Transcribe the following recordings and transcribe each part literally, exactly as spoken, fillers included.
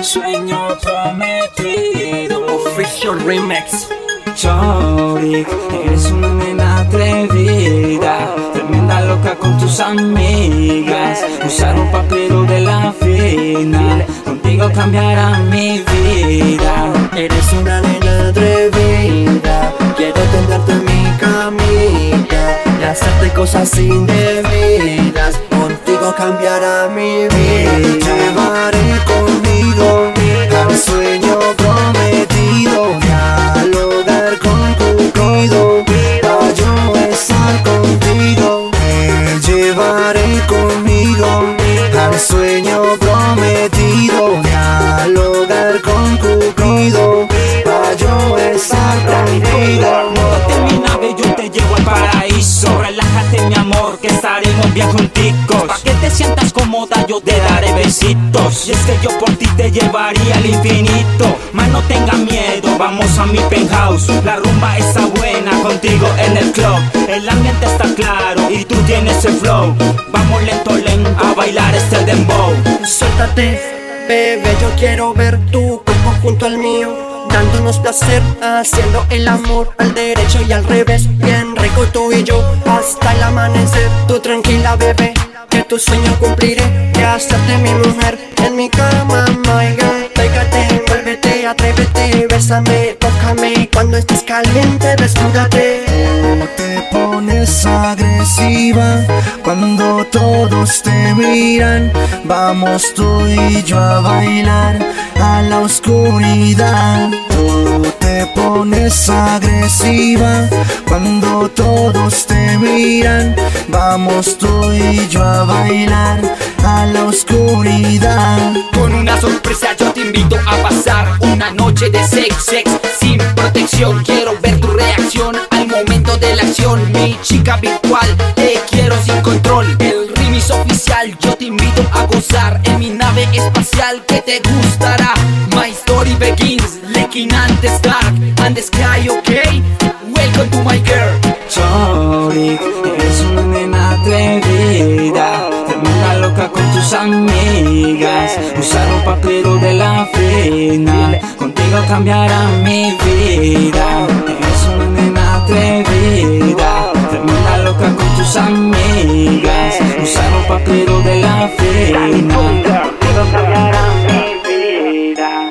sueño prometido. Official Remix. Shorty, eres una nena atrevida, tremenda loca con tus amigas. Usaron papiro de la fina, contigo cambiará mi vida. Eres una nena atrevida, quiero tenderte en mi camita y hacerte cosas indebidas. Contigo cambiará mi vida. Llevaré conmigo al sueño prometido, al hogar con Cupido, pa' yo estar contigo. Te llevaré conmigo al sueño prometido, al hogar con Cupido, pa' yo estar contigo. Móntate en mi nave, yo te llevo al paraíso. Relájate mi amor, que estaremos bien junticos. Pa' que te sientas cómoda, yo te daré besitos. Y es que yo por ti te llevaría al infinito. Más no tengas miedo, vamos a mi penthouse. La rumba está buena, contigo en el club. El ambiente está claro y tú tienes el flow. Vamos lento, lento a bailar este dembow. Suéltate, bebé, yo quiero ver tu cuerpo junto al mío, dándonos placer, haciendo el amor al derecho y al revés. Bien rico tú y yo, hasta el amanecer. Tú tranquila, bebé, que tu sueño cumpliré, de hacerte mi mujer en mi cama, my girl. Pégate, envuélvete, atrévete, bésame, tócame, cuando estés caliente, desnúdate. Te pones agresiva cuando todos te miran. Vamos tú y yo a bailar a la oscuridad. Tú te pones agresiva cuando todos te miran. Vamos tú y yo a bailar a la oscuridad. Con una sorpresa yo te invito a pasar una noche de sex, sex sin protección. Quiero ver tu reacción al momento de la acción. Mi chica virtual, te quiero sin control. El remix oficial, yo te invito a gozar en mi nave espacial que te gustará. My story begins, looking at the dark and the sky, okay? Welcome to my girl. Shorty, eres una nena atrevida, tremenda loca con tus amigas. Usaron papiro de la fina, contigo cambiará mi vida. Eres una nena atrevida, tremenda loca con tus amigas. Usaron papiro de la fina, contigo cambiará mi vida.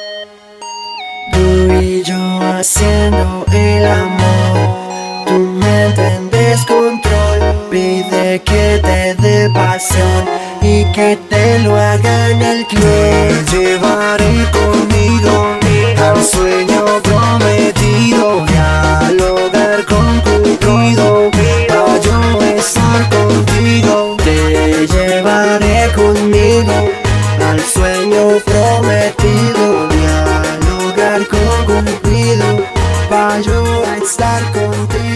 Tú y yo haciendo el amor, tu mente en descontrol. Pide que te dé pasión y que te lo haga en el club. Te llevaré conmigo al sueño prometido, y al hogar con Cupido, pa' yo estar contigo. Te llevaré conmigo al sueño prometido, y al hogar con Cupido, pa' yo estar contigo.